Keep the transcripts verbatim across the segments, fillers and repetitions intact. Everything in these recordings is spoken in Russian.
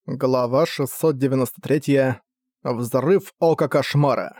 Глава шестьсот девяносто три. Взрыв Ока Кошмара.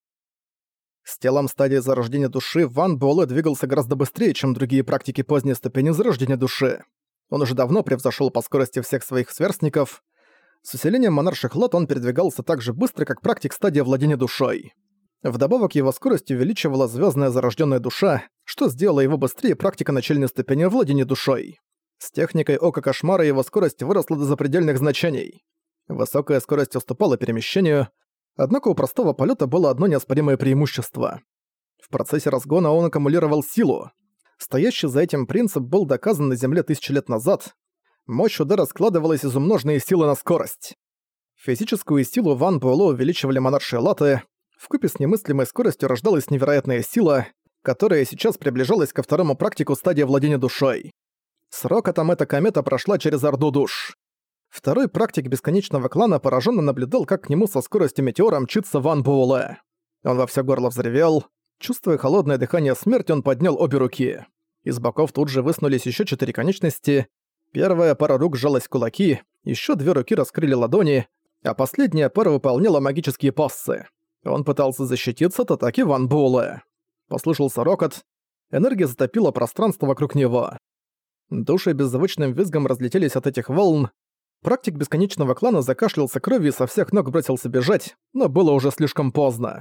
С телом стадии зарождения души Ван Буэлэ двигался гораздо быстрее, чем другие практики поздней ступени зарождения души. Он уже давно превзошел по скорости всех своих сверстников. С усилением монарших лот он передвигался так же быстро, как практик стадии владения душой. Вдобавок его скорость увеличивала звездная зарожденная душа, что сделало его быстрее практика начальной ступени владения душой. С техникой Ока Кошмара его скорость выросла до запредельных значений. Высокая скорость уступала перемещению, однако у простого полета было одно неоспоримое преимущество. В процессе разгона он аккумулировал силу. Стоящий за этим принцип был доказан на Земле тысячи лет назад. Мощь удара складывалась из умноженной силы на скорость. Физическую силу Ван Буэлэ увеличивали монаршие латы. Вкупе с немыслимой скоростью рождалась невероятная сила, которая сейчас приближалась ко второму практику стадии владения душой. С рокотом эта комета прошла через орду душ. Второй практик бесконечного клана пораженно наблюдал, как к нему со скоростью метеора мчится Ван Буэлэ. Он во всё горло взревел. Чувствуя холодное дыхание смерти, он поднял обе руки. Из боков тут же высунулись ещё четыре конечности. Первая пара рук сжалась в кулаки, ещё две руки раскрыли ладони, а последняя пара выполняла магические пассы. Он пытался защититься от атаки Ван Буэлэ. Послышался рокот. Энергия затопила пространство вокруг него. Души беззвучным визгом разлетелись от этих волн. Практик бесконечного клана закашлялся кровью и со всех ног бросился бежать, но было уже слишком поздно.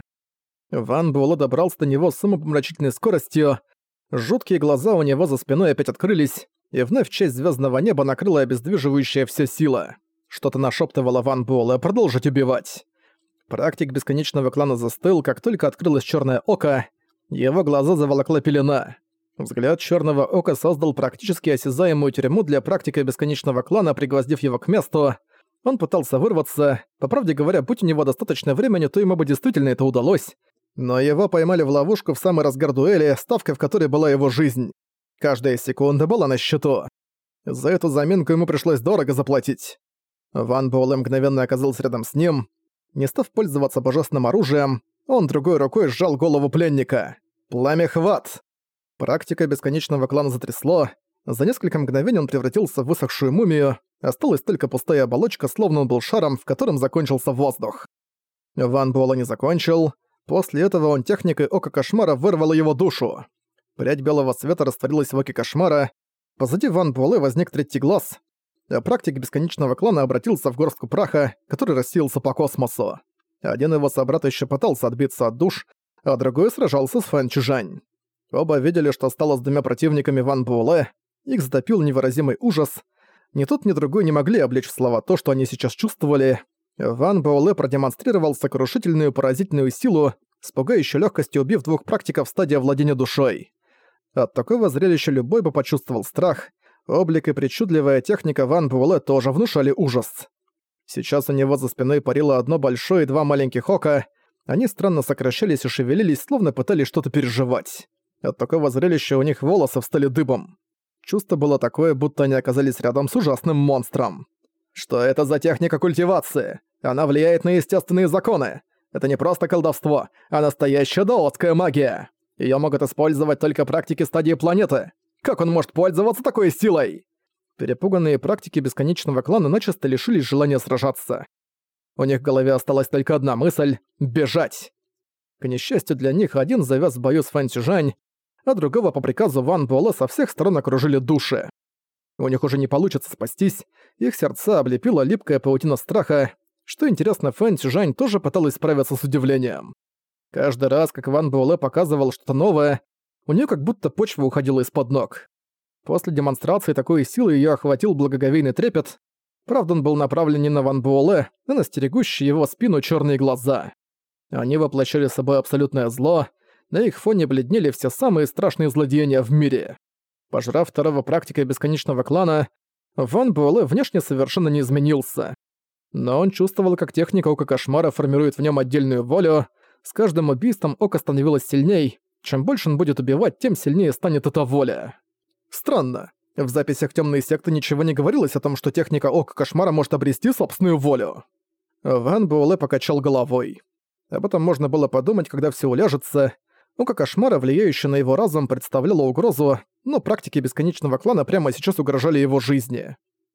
Ван Буэлэ добрался до него с умопомрачительной скоростью. Жуткие глаза у него за спиной опять открылись, и вновь часть звездного неба накрыла обездвиживающая вся сила. Что-то нашептывало Ван Буэлэ продолжить убивать. Практик бесконечного клана застыл, как только открылось черное око. Его глаза заволокла пелена. Взгляд черного ока создал практически осязаемую тюрьму для практика бесконечного клана, пригвоздив его к месту. Он пытался вырваться. По правде говоря, будь у него достаточно времени, то ему бы действительно это удалось. Но его поймали в ловушку в самый разгар дуэли, ставкой в которой была его жизнь. Каждая секунда была на счету. За эту заминку ему пришлось дорого заплатить. Ван Буэлэ мгновенно оказался рядом с ним. Не став пользоваться божественным оружием, он другой рукой сжал голову пленника. Пламя-хват! Практика бесконечного клана затрясло. За несколько мгновений он превратился в высохшую мумию. Осталась только пустая оболочка, словно он был шаром, в котором закончился воздух. Ван Буэлэ не закончил. После этого он техникой Ока Кошмара вырвал его душу. Прядь белого света растворилась в Оке Кошмара. Позади Ван Буэлэ возник третий глаз. А практик бесконечного клана обратился в горстку праха, который рассеялся по космосу. Один его собрат еще пытался отбиться от душ, а другой сражался с Фэн Чжань. Оба видели, что стало с двумя противниками Ван Буэлэ. Их затопил невыразимый ужас. Ни тот, ни другой не могли облечь в слова то, что они сейчас чувствовали. Ван Буэлэ продемонстрировал сокрушительную поразительную силу, с пугающей легкостью убив двух практиков в стадии владения душой. От такого зрелища любой бы почувствовал страх. Облик и причудливая техника Ван Буэлэ тоже внушали ужас. Сейчас у него за спиной парило одно большое и два маленьких ока. Они странно сокращались и шевелились, словно пытались что-то переживать. От такого зрелища у них волосы встали дыбом. Чувство было такое, будто они оказались рядом с ужасным монстром. Что это за техника культивации? Она влияет на естественные законы. Это не просто колдовство, а настоящая даотская магия. Её могут использовать только практики стадии планеты. Как он может пользоваться такой силой? Перепуганные практики бесконечного клана начисто лишились желания сражаться. У них в голове осталась только одна мысль — бежать. К несчастью для них, один завяз в бою с Фэн Чжань, а другого по приказу Ван Буэлэ со всех сторон окружили души. У них уже не получится спастись, их сердца облепила липкая паутина страха. Что интересно, Фэн Чжань тоже пыталась справиться с удивлением. Каждый раз, как Ван Буэлэ показывал что-то новое, у неё как будто почва уходила из-под ног. После демонстрации такой силы её охватил благоговейный трепет. Правда, он был направлен не на Ван Буэлэ, а на стерегущие его спину чёрные глаза. Они воплощали собой абсолютное зло. На их фоне бледнели все самые страшные злодеяния в мире. Пожрав второго практика бесконечного клана, Ван Буэлэ внешне совершенно не изменился. Но он чувствовал, как техника Ока Кошмара формирует в нем отдельную волю. С каждым убийством око становилось сильней. Чем больше он будет убивать, тем сильнее станет эта воля. Странно. В записях Тёмной секты ничего не говорилось о том, что техника Ока Кошмара может обрести собственную волю. Ван Буэлэ покачал головой. Об этом можно было подумать, когда все уляжется. Око Кошмара, влияющее на его разум, представляло угрозу, но практики бесконечного клана прямо сейчас угрожали его жизни.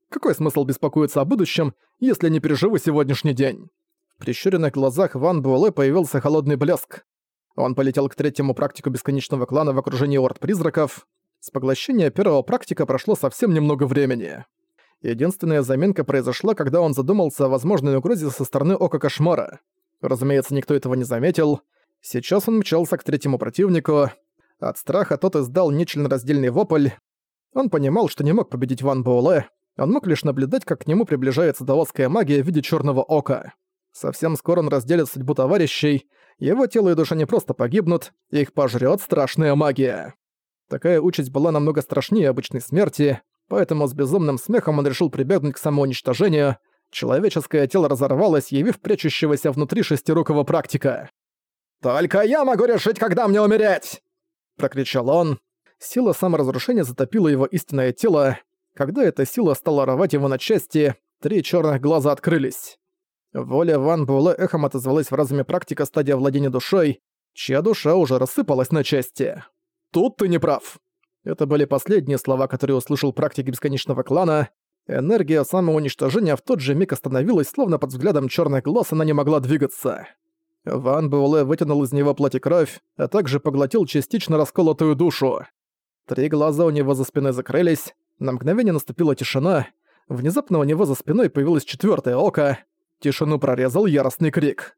Какой смысл беспокоиться о будущем, если не переживу сегодняшний день? В прищуренных глазах Ван Буэлэ появился холодный блеск. Он полетел к третьему практику бесконечного клана в окружении орд-призраков. С поглощения первого практика прошло совсем немного времени. Единственная заминка произошла, когда он задумался о возможной угрозе со стороны Ока Кошмара. Разумеется, никто этого не заметил. Сейчас он мчался к третьему противнику. От страха тот издал нечленораздельный вопль. Он понимал, что не мог победить Ван Буэлэ. Он мог лишь наблюдать, как к нему приближается даосская магия в виде черного ока. Совсем скоро он разделит судьбу товарищей. Его тело и душа не просто погибнут, их пожрёт страшная магия. Такая участь была намного страшнее обычной смерти, поэтому с безумным смехом он решил прибегнуть к самоуничтожению. Человеческое тело разорвалось, явив прячущегося внутри шестирукого практика. «Только я могу решить, когда мне умереть!» — прокричал он. Сила саморазрушения затопила его истинное тело. Когда эта сила стала рвать его на части, три чёрных глаза открылись. Воля Ван Буэлэ эхом отозвалась в разуме практика стадия владения душой, чья душа уже рассыпалась на части. «Тут ты не прав!» Это были последние слова, которые услышал практик бесконечного клана. Энергия самоуничтожения в тот же миг остановилась, словно под взглядом чёрных глаз она не могла двигаться. Ван Буэлэ вытянул из него плоть и кровь, а также поглотил частично расколотую душу. Три глаза у него за спиной закрылись, на мгновение наступила тишина, внезапно у него за спиной появилось четвёртое око. Тишину прорезал яростный крик.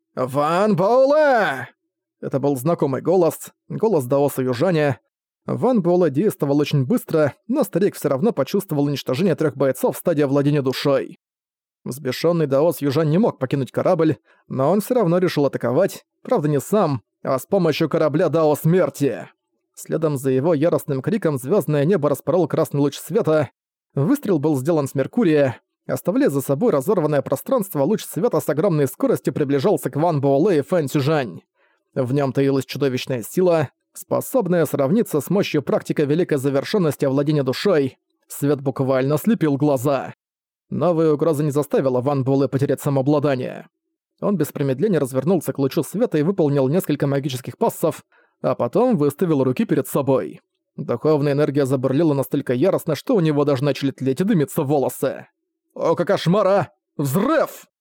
«Ван Буэлэ!» Это был знакомый голос, голос даоса южаня. Ван Буэлэ действовал очень быстро, но старик всё равно почувствовал уничтожение трёх бойцов в стадии владения душой. Взбешённый даос южань не мог покинуть корабль, но он всё равно решил атаковать, правда не сам, а с помощью корабля Дао Смерти. Следом за его яростным криком звёздное небо распорол красный луч света. Выстрел был сделан с Меркурия. Оставляя за собой разорванное пространство, луч света с огромной скоростью приближался к Ван Буэлэ и Фэн Цюжань. В нём таилась чудовищная сила, способная сравниться с мощью практика великой завершенности овладения душой. Свет буквально слепил глаза. Новая угроза не заставила Ван Буэлэ потерять самообладание. Он без промедления развернулся к лучу света и выполнил несколько магических пассов, а потом выставил руки перед собой. Духовная энергия забурлила настолько яростно, что у него даже начали тлеть и дымиться волосы. «Око Кошмара! Взрыв!»